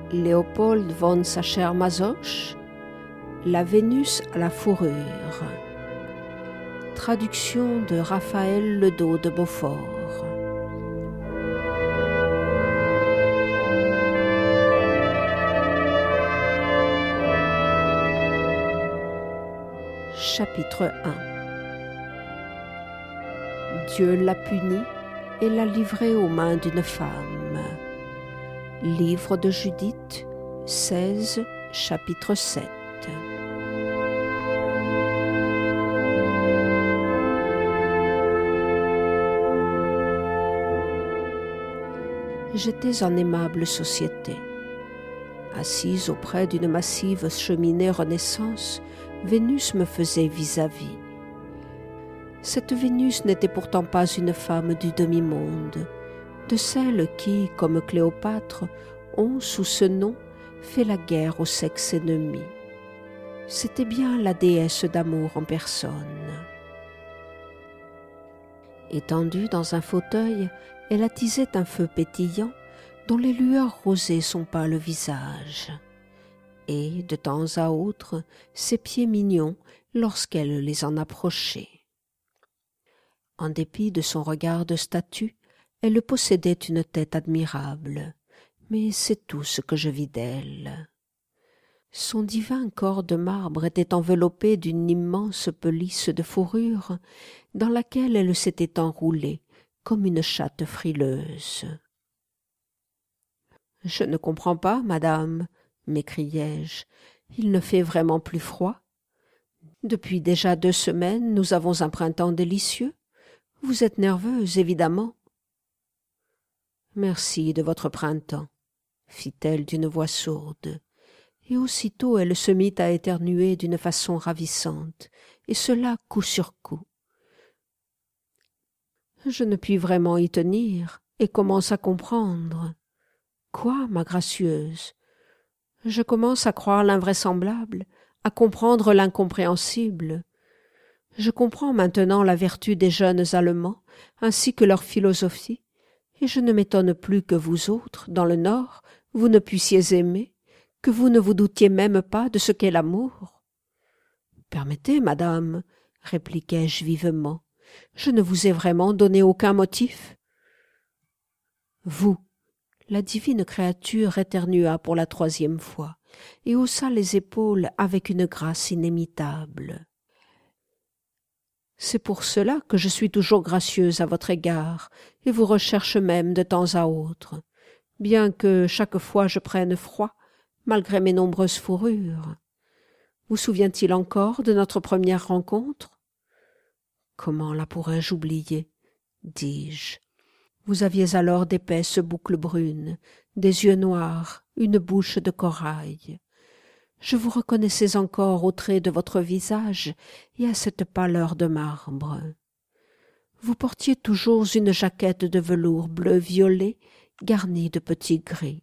Léopold von Sacher-Masoch, La Vénus à la fourrure. Traduction de Raphaël Ledos de Beaufort. Chapitre 1. Dieu l'a punie et l'a livrée aux mains d'une femme. Livre de Judith, 16, chapitre 7. J'étais en aimable société. Assise auprès d'une massive cheminée Renaissance, Vénus me faisait vis-à-vis. Cette Vénus n'était pourtant pas une femme du demi-monde, de celles qui, comme Cléopâtre, ont, sous ce nom, fait la guerre au sexe ennemi. C'était bien la déesse d'amour en personne. Étendue dans un fauteuil, elle attisait un feu pétillant dont les lueurs rosaient son pâle visage, et, de temps à autre, ses pieds mignons lorsqu'elle les en approchait. En dépit de son regard de statue, elle possédait une tête admirable, mais c'est tout ce que je vis d'elle. Son divin corps de marbre était enveloppé d'une immense pelisse de fourrure dans laquelle elle s'était enroulée comme une chatte frileuse. « Je ne comprends pas, madame, » m'écriai-je, « il ne fait vraiment plus froid. Depuis déjà 2 semaines, nous avons un printemps délicieux. Vous êtes nerveuse, évidemment. » « Merci de votre printemps, » fit-elle d'une voix sourde, et aussitôt elle se mit à éternuer d'une façon ravissante, et cela coup sur coup. Je ne puis vraiment y tenir, et commence à comprendre. « Quoi, ma gracieuse ? Je commence à croire l'invraisemblable, à comprendre l'incompréhensible. Je comprends maintenant la vertu des jeunes Allemands, ainsi que leur philosophie, et je ne m'étonne plus que vous autres, dans le Nord, vous ne puissiez aimer, que vous ne vous doutiez même pas de ce qu'est l'amour. »« Permettez, madame, » répliquai-je vivement, « je ne vous ai vraiment donné aucun motif. » « Vous !» La divine créature éternua pour la 3e fois et haussa les épaules avec une grâce inimitable. « C'est pour cela que je suis toujours gracieuse à votre égard et vous recherche même de temps à autre, bien que chaque fois je prenne froid, malgré mes nombreuses fourrures. Vous souvient-il encore de notre première rencontre ? » « Comment la pourrais-je oublier ?» dis-je. « Vous aviez alors d'épaisses boucles brunes, des yeux noirs, une bouche de corail. Je vous reconnaissais encore aux traits de votre visage et à cette pâleur de marbre. Vous portiez toujours une jaquette de velours bleu-violet garnie de petits gris.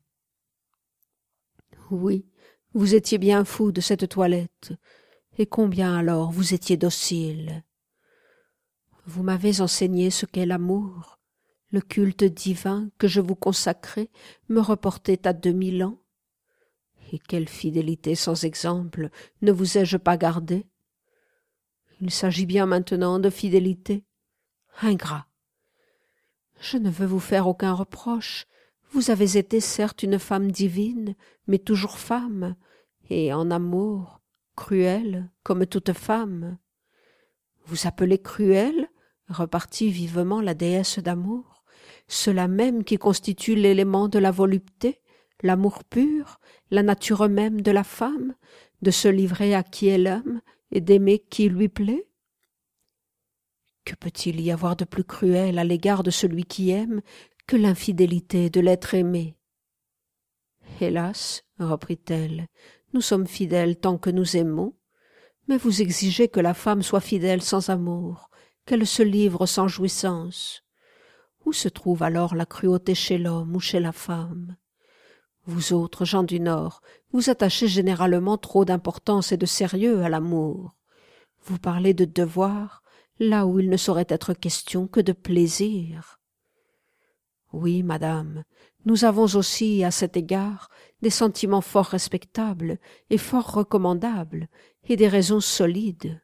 Oui, vous étiez bien fou de cette toilette, et combien alors vous étiez docile. Vous m'avez enseigné ce qu'est l'amour. Le culte divin que je vous consacrais me reportait à 2000 ans. Et quelle fidélité sans exemple ne vous ai-je pas gardé? Il s'agit bien maintenant de fidélité. Ingrat! Je ne veux vous faire aucun reproche. Vous avez été certes une femme divine, mais toujours femme, et en amour, cruelle comme toute femme. Vous appelez cruelle? Repartit vivement la déesse d'amour. Cela même qui constitue l'élément de la volupté, l'amour pur, la nature même de la femme, de se livrer à qui elle aime et d'aimer qui lui plaît? Que peut-il y avoir de plus cruel à l'égard de celui qui aime que l'infidélité de l'être aimé? Hélas, reprit-elle, nous sommes fidèles tant que nous aimons, mais vous exigez que la femme soit fidèle sans amour, qu'elle se livre sans jouissance. Où se trouve alors la cruauté chez l'homme ou chez la femme? Vous autres, gens du Nord, vous attachez généralement trop d'importance et de sérieux à l'amour. Vous parlez de devoir, là où il ne saurait être question que de plaisir. Oui, madame, Nous avons aussi, à cet égard, des sentiments fort respectables et fort recommandables, et des raisons solides.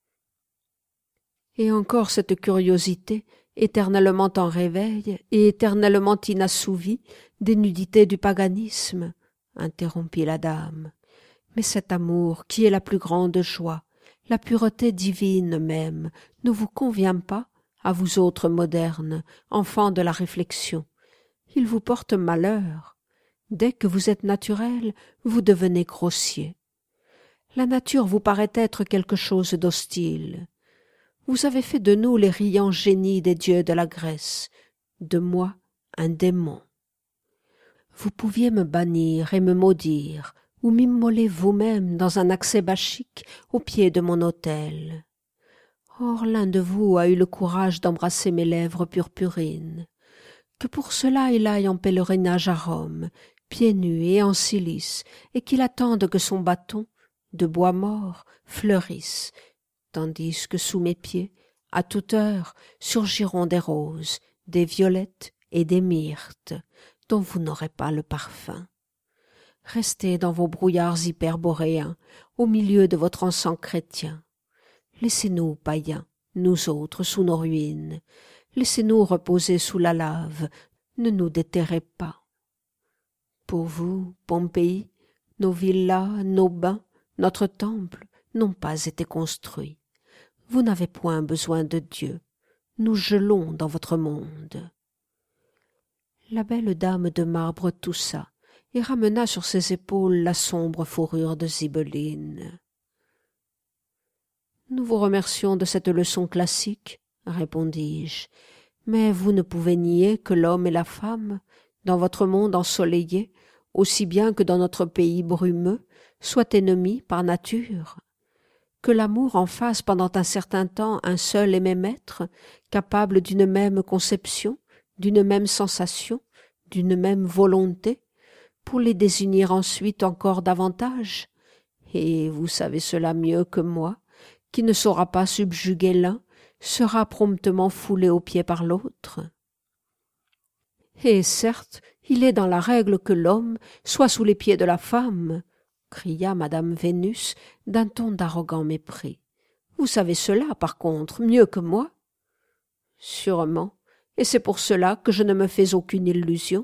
Et encore cette curiosité, éternellement en réveil et éternellement inassouvie, des nudités du paganisme, interrompit la dame. Mais cet amour, qui est la plus grande joie, la pureté divine même, ne vous convient pas, à vous autres modernes, enfants de la réflexion. Il vous porte malheur. Dès que vous êtes naturel, vous devenez grossier. La nature vous paraît être quelque chose d'hostile. Vous avez fait de nous les riants génies des dieux de la Grèce, de moi un démon. Vous pouviez me bannir et me maudire, ou m'immoler vous-même dans un accès bachique au pied de mon autel. Or l'un de vous a eu le courage d'embrasser mes lèvres purpurines. Que pour cela il aille en pèlerinage à Rome, pieds nus et en cilice, et qu'il attende que son bâton, de bois mort, fleurisse, tandis que sous mes pieds, à toute heure, surgiront des roses, des violettes et des myrtes, dont vous n'aurez pas le parfum. Restez dans vos brouillards hyperboréens, au milieu de votre encens chrétien. Laissez-nous, païens, nous autres, sous nos ruines. Laissez-nous reposer sous la lave, ne nous déterrez pas. Pour vous, Pompéi, nos villas, nos bains, notre temple n'ont pas été construits. Vous n'avez point besoin de Dieu. Nous gelons dans votre monde. La belle dame de marbre toussa et ramena sur ses épaules la sombre fourrure de Zibeline. « Nous vous remercions de cette leçon classique, répondis-je, mais vous ne pouvez nier que l'homme et la femme, dans votre monde ensoleillé, aussi bien que dans notre pays brumeux, soient ennemis par nature. Que l'amour en fasse pendant un certain temps un seul et même être, capable d'une même conception, d'une même sensation, d'une même volonté, pour les désunir ensuite encore davantage. Et vous savez cela mieux que moi, qui ne saura pas subjuguer l'un, sera promptement foulé aux pieds par l'autre. Et certes, il est dans la règle que l'homme soit sous les pieds de la femme, cria madame Vénus d'un ton d'arrogant mépris. Vous savez cela, par contre, mieux que moi. Sûrement, et c'est pour cela que je ne me fais aucune illusion.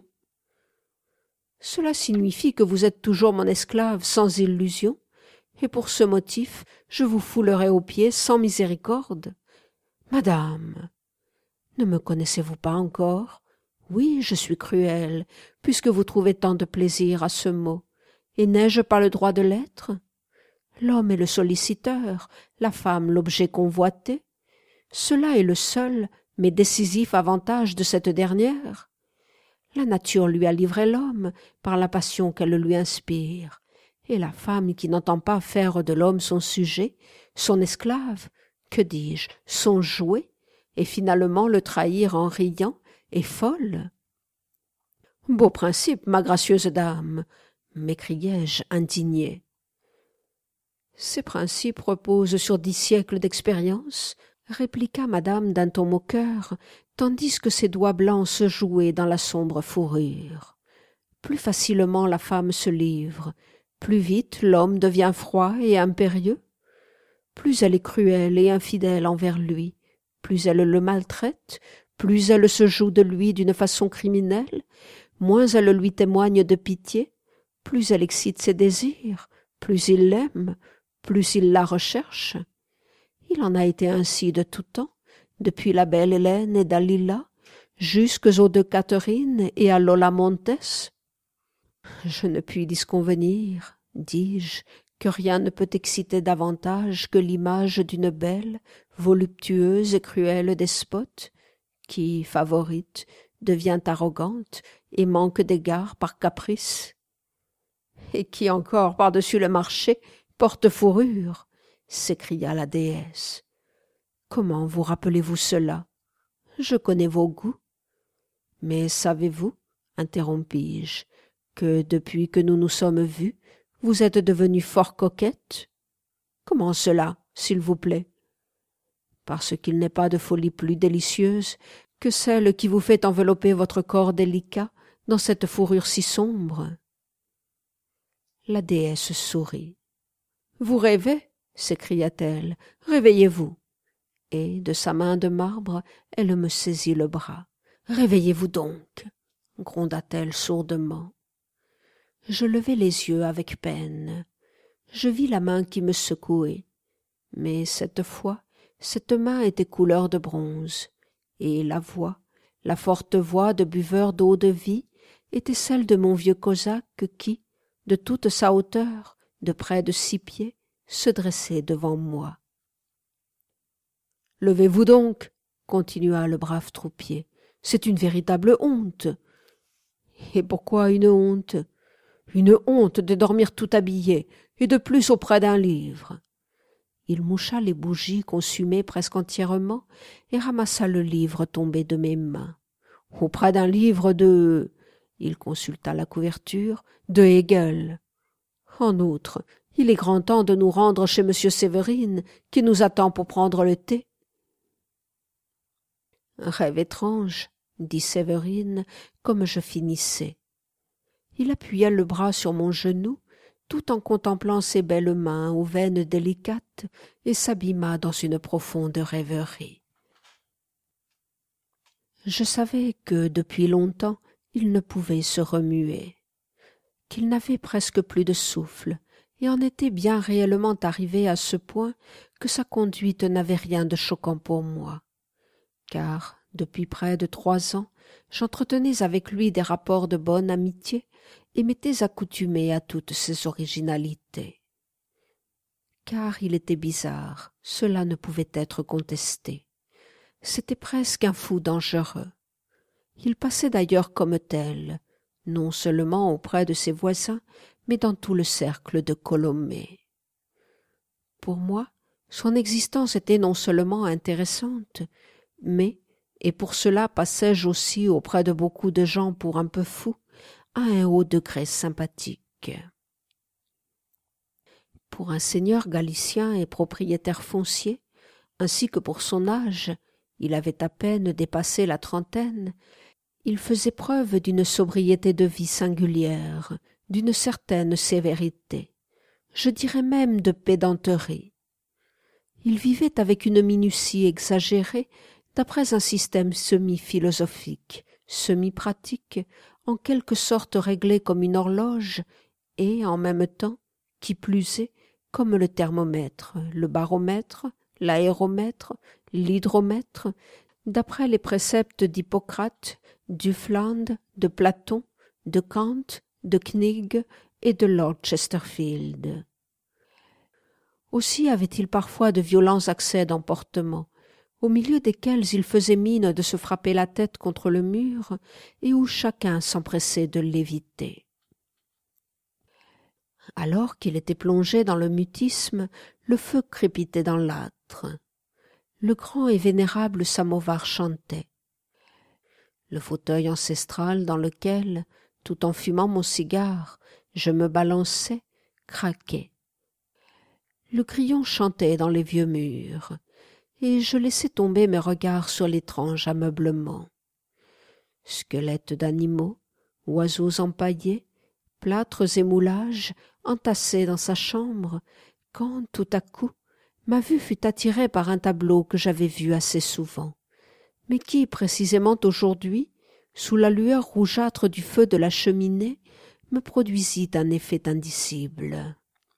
Cela signifie que vous êtes toujours mon esclave sans illusion, et pour ce motif je vous foulerai aux pieds sans miséricorde. Madame, ne me connaissez-vous pas encore? Oui, je suis cruelle, puisque vous trouvez tant de plaisir à ce mot. Et n'ai-je pas le droit de l'être? L'homme est le solliciteur, la femme l'objet convoité. Cela est le seul, mais décisif avantage de cette dernière. La nature lui a livré l'homme par la passion qu'elle lui inspire, et la femme qui n'entend pas faire de l'homme son sujet, son esclave, que dis-je, son jouet, et finalement le trahir en riant, est folle. « Beau principe, ma gracieuse dame !» m'écriai-je indigné. « Ces principes reposent sur 10 siècles d'expérience, » répliqua madame d'un ton moqueur, tandis que ses doigts blancs se jouaient dans la sombre fourrure. Plus facilement la femme se livre, plus vite l'homme devient froid et impérieux. Plus elle est cruelle et infidèle envers lui, plus elle le maltraite, plus elle se joue de lui d'une façon criminelle, moins elle lui témoigne de pitié, plus elle excite ses désirs, plus il l'aime, plus il la recherche. Il en a été ainsi de tout temps, depuis la belle Hélène et Dalila, jusqu'aux deux Catherine et à Lola Montes. Je ne puis disconvenir, dis-je, que rien ne peut exciter davantage que l'image d'une belle, voluptueuse et cruelle despote, qui, favorite, devient arrogante et manque d'égard par caprice. Et qui encore, par-dessus le marché, porte fourrure, s'écria la déesse. Comment vous rappelez-vous cela? Je connais vos goûts. Mais savez-vous, interrompis-je, que depuis que nous nous sommes vus, vous êtes devenue fort coquette? Comment cela, s'il vous plaît? Parce qu'il n'est pas de folie plus délicieuse que celle qui vous fait envelopper votre corps délicat dans cette fourrure si sombre. La déesse sourit. « Vous rêvez » s'écria-t-elle. « Réveillez-vous » et, de sa main de marbre, elle me saisit le bras. « Réveillez-vous donc » gronda-t-elle sourdement. Je levai les yeux avec peine. Je vis la main qui me secouait. Mais cette fois, cette main était couleur de bronze, et la voix, la forte voix de buveur d'eau-de-vie, était celle de mon vieux cosaque qui, de toute sa hauteur, de près de 6 pieds, se dressait devant moi. « Levez-vous donc » continua le brave troupier. « C'est une véritable honte. » »« Et pourquoi une honte ? » ?»« Une honte de dormir tout habillé, et de plus auprès d'un livre. » Il moucha les bougies consumées presque entièrement et ramassa le livre tombé de mes mains. « Auprès d'un livre de... » Il consulta la couverture. « De Hegel. En outre, il est grand temps de nous rendre chez M. Séverine, qui nous attend pour prendre le thé. » « Un rêve étrange, » dit Séverine, comme je finissais. Il appuya le bras sur mon genou, tout en contemplant ses belles mains aux veines délicates, et s'abîma dans une profonde rêverie. Je savais que, depuis longtemps, il ne pouvait se remuer, qu'il n'avait presque plus de souffle, et en était bien réellement arrivé à ce point que sa conduite n'avait rien de choquant pour moi, car, depuis près de 3 ans, j'entretenais avec lui des rapports de bonne amitié et m'étais accoutumé à toutes ses originalités. Car il était bizarre, cela ne pouvait être contesté. C'était presque un fou dangereux. Il passait d'ailleurs comme tel, non seulement auprès de ses voisins, mais dans tout le cercle de Colomé. Pour moi, son existence était non seulement intéressante, mais, et pour cela passais-je aussi auprès de beaucoup de gens pour un peu fou, à un haut degré sympathique. Pour un seigneur galicien et propriétaire foncier, ainsi que pour son âge, il avait à peine dépassé la 30aine, il faisait preuve d'une sobriété de vie singulière, d'une certaine sévérité, je dirais même de pédanterie. Il vivait avec une minutie exagérée, d'après un système semi-philosophique, semi-pratique, en quelque sorte réglé comme une horloge, et en même temps, qui plus est, comme le thermomètre, le baromètre, l'aéromètre, l'hydromètre, d'après les préceptes d'Hippocrate, d'Hufeland, de Platon, de Kant, de Knigge et de Lord Chesterfield. Aussi avait-il parfois de violents accès d'emportement, au milieu desquels il faisait mine de se frapper la tête contre le mur et où chacun s'empressait de l'éviter. Alors qu'il était plongé dans le mutisme, le feu crépitait dans l'âtre. Le grand et vénérable samovar chantait. Le fauteuil ancestral dans lequel, tout en fumant mon cigare, je me balançais, craquait. Le grillon chantait dans les vieux murs, et je laissais tomber mes regards sur l'étrange ameublement. Squelettes d'animaux, oiseaux empaillés, plâtres et moulages entassés dans sa chambre, quand, tout à coup, ma vue fut attirée par un tableau que j'avais vu assez souvent, mais qui, précisément aujourd'hui, sous la lueur rougeâtre du feu de la cheminée, me produisit un effet indicible.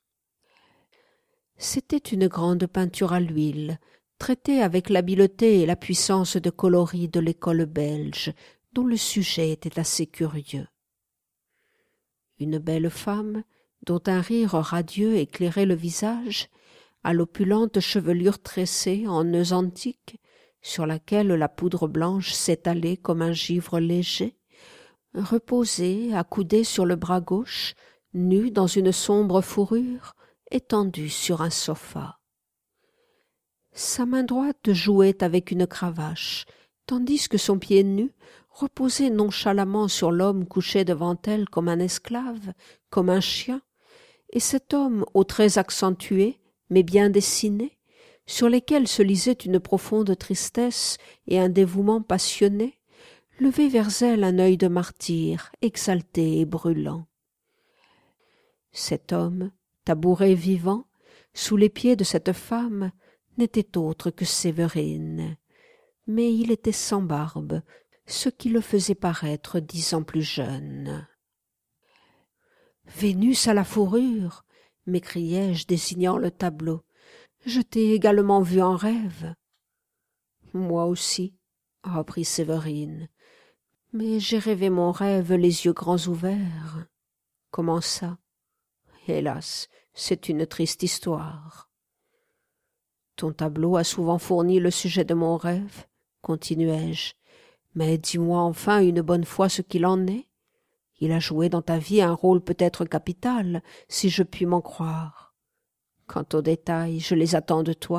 C'était une grande peinture à l'huile, traitée avec l'habileté et la puissance de coloris de l'école belge, dont le sujet était assez curieux. Une belle femme, dont un rire radieux éclairait le visage, à l'opulente chevelure tressée en nœuds antiques, sur laquelle la poudre blanche s'étalait comme un givre léger, reposait, accoudée sur le bras gauche, nue dans une sombre fourrure, étendue sur un sofa. Sa main droite jouait avec une cravache, tandis que son pied nu reposait nonchalamment sur l'homme couché devant elle comme un esclave, comme un chien, et cet homme aux traits accentués, mais bien dessinés, sur lesquels se lisait une profonde tristesse et un dévouement passionné, levait vers elle un œil de martyr, exalté et brûlant. Cet homme, tabouret vivant, sous les pieds de cette femme, n'était autre que Séverine, mais il était sans barbe, ce qui le faisait paraître 10 ans plus jeune. « Vénus à la fourrure !» m'écriai-je, désignant le tableau. « Je t'ai également vu en rêve. »« Moi aussi, » reprit Séverine, « mais j'ai rêvé mon rêve les yeux grands ouverts. »« Comment ça ? Hélas, c'est une triste histoire. »« Ton tableau a souvent fourni le sujet de mon rêve, » continuai-je, « mais dis-moi enfin une bonne fois ce qu'il en est. Il a joué dans ta vie un rôle peut-être capital, si je puis m'en croire. Quant aux détails, je les attends de toi. »«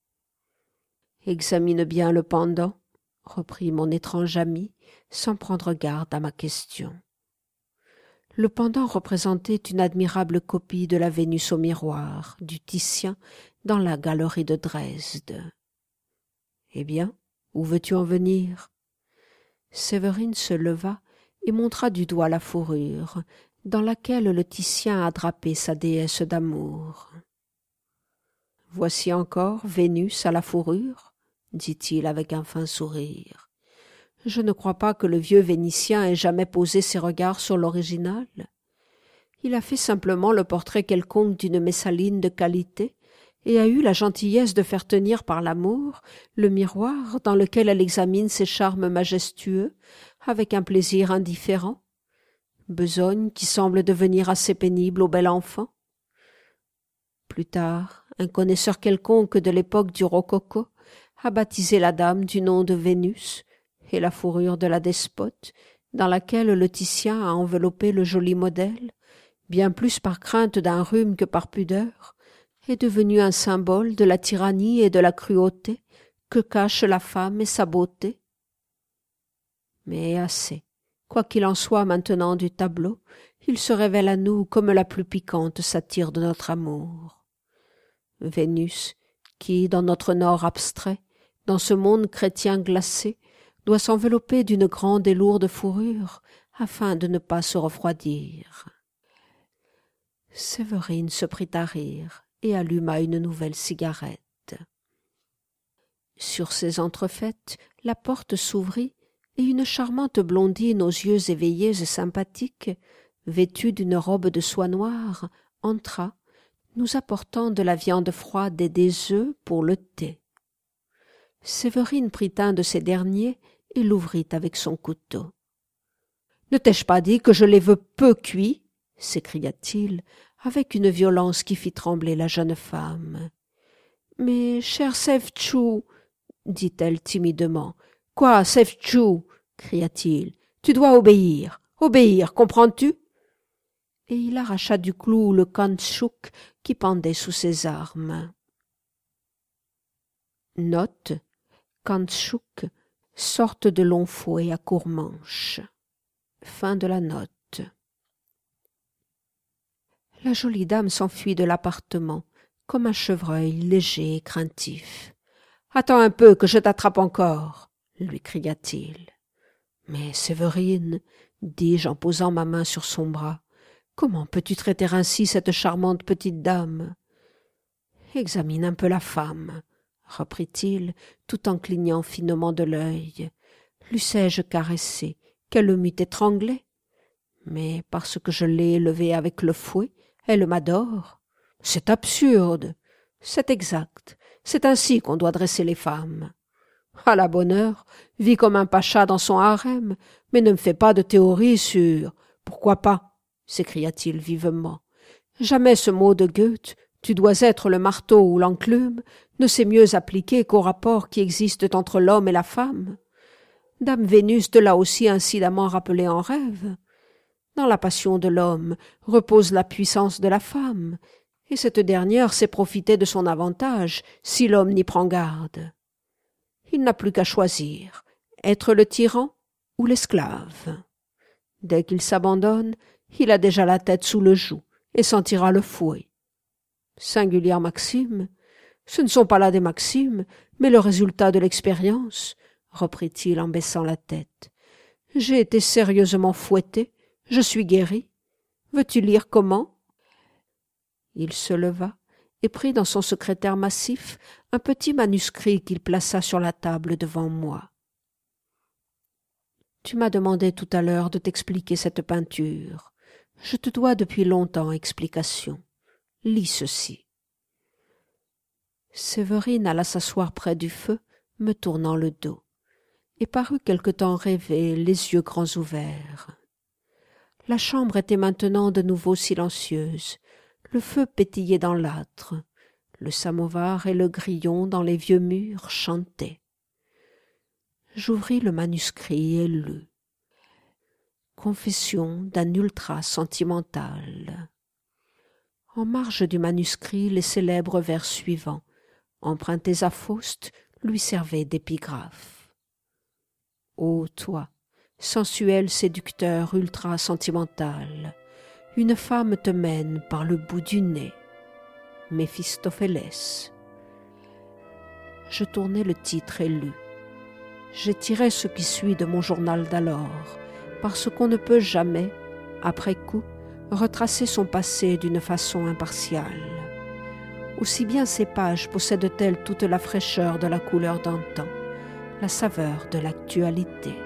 Examine bien le pendant, » reprit mon étrange ami, sans prendre garde à ma question. Le pendant représentait une admirable copie de la Vénus au miroir, du Titien, dans la galerie de Dresde. « Eh bien, où veux-tu en venir ?» Séverine se leva et montra du doigt la fourrure, dans laquelle le Titien a drapé sa déesse d'amour. « Voici encore Vénus à la fourrure ?» dit-il avec un fin sourire. « Je ne crois pas que le vieux Vénitien ait jamais posé ses regards sur l'original. Il a fait simplement le portrait quelconque d'une Messaline de qualité, et a eu la gentillesse de faire tenir par l'amour le miroir dans lequel elle examine ses charmes majestueux, avec un plaisir indifférent, besogne qui semble devenir assez pénible au bel enfant. Plus tard, un connaisseur quelconque de l'époque du rococo a baptisé la dame du nom de Vénus, et la fourrure de la despote, dans laquelle le Titien a enveloppé le joli modèle, bien plus par crainte d'un rhume que par pudeur, est devenue un symbole de la tyrannie et de la cruauté que cachent la femme et sa beauté. Mais assez. Quoi qu'il en soit maintenant du tableau, il se révèle à nous comme la plus piquante satire de notre amour. Vénus, qui, dans notre nord abstrait, dans ce monde chrétien glacé, doit s'envelopper d'une grande et lourde fourrure afin de ne pas se refroidir. Séverine se prit à rire et alluma une nouvelle cigarette. Sur ces entrefaites, la porte s'ouvrit et une charmante blondine aux yeux éveillés et sympathiques, vêtue d'une robe de soie noire, entra, nous apportant de la viande froide et des œufs pour le thé. Séverine prit un de ces derniers et l'ouvrit avec son couteau. « Ne t'ai-je pas dit que je les veux peu cuits ?» s'écria-t-il, avec une violence qui fit trembler la jeune femme. « Mais, cher Sèv'tchou, » dit-elle timidement. « Quoi, Sèv'tchou » cria-t-il. « Tu dois obéir, comprends-tu » Et il arracha du clou le kantchouk qui pendait sous ses armes. Note: kantchouk, sorte de long fouet à courte manche. Fin de la note. La jolie dame s'enfuit de l'appartement, comme un chevreuil léger et craintif. « Attends un peu, que je t'attrape encore !» lui cria-t-il. « Mais Séverine, dis-je en posant ma main sur son bras, comment peux-tu traiter ainsi cette charmante petite dame ?»« Examine un peu la femme, » reprit-il, tout en clignant finement de l'œil. « L'eussé-je caressée, qu'elle m'eût étranglée ? Mais parce que je l'ai élevée avec le fouet, elle m'adore. C'est absurde. C'est exact. C'est ainsi qu'on doit dresser les femmes. À la bonne heure, vis comme un pacha dans son harem, mais ne me fais pas de théorie sur « pourquoi pas ?» s'écria-t-il vivement. Jamais ce mot de Goethe « tu dois être le marteau ou l'enclume » ne s'est mieux appliqué qu'aux rapports qui existent entre l'homme et la femme. Dame Vénus te l'a aussi incidemment rappelé en rêve. Dans la passion de l'homme repose la puissance de la femme, et cette dernière sait profiter de son avantage si l'homme n'y prend garde. Il n'a plus qu'à choisir, être le tyran ou l'esclave. Dès qu'il s'abandonne, il a déjà la tête sous le joug et sentira le fouet. Singulière maxime, ce ne sont pas là des maximes, mais le résultat de l'expérience, reprit-il en baissant la tête. J'ai été sérieusement fouetté, je suis guéri. Veux-tu lire comment ?» Il se leva et prit dans son secrétaire massif un petit manuscrit qu'il plaça sur la table devant moi. « Tu m'as demandé tout à l'heure de t'expliquer cette peinture. Je te dois depuis longtemps explication. Lis ceci. » Séverine alla s'asseoir près du feu, me tournant le dos, et parut quelque temps rêver, les yeux grands ouverts. La chambre était maintenant de nouveau silencieuse, le feu pétillait dans l'âtre, le samovar et le grillon dans les vieux murs chantaient. J'ouvris le manuscrit et lus. Confession d'un ultra sentimental. En marge du manuscrit, les célèbres vers suivants, empruntés à Faust, lui servaient d'épigraphe. Ô toi, sensuel séducteur ultra sentimental, une femme te mène par le bout du nez. Méphistophélès. Je tournai le titre et lus. J'ai tiré ce qui suit de mon journal d'alors, parce qu'on ne peut jamais, après coup, retracer son passé d'une façon impartiale. Aussi bien ces pages possèdent-elles toute la fraîcheur de la couleur d'antan, la saveur de l'actualité.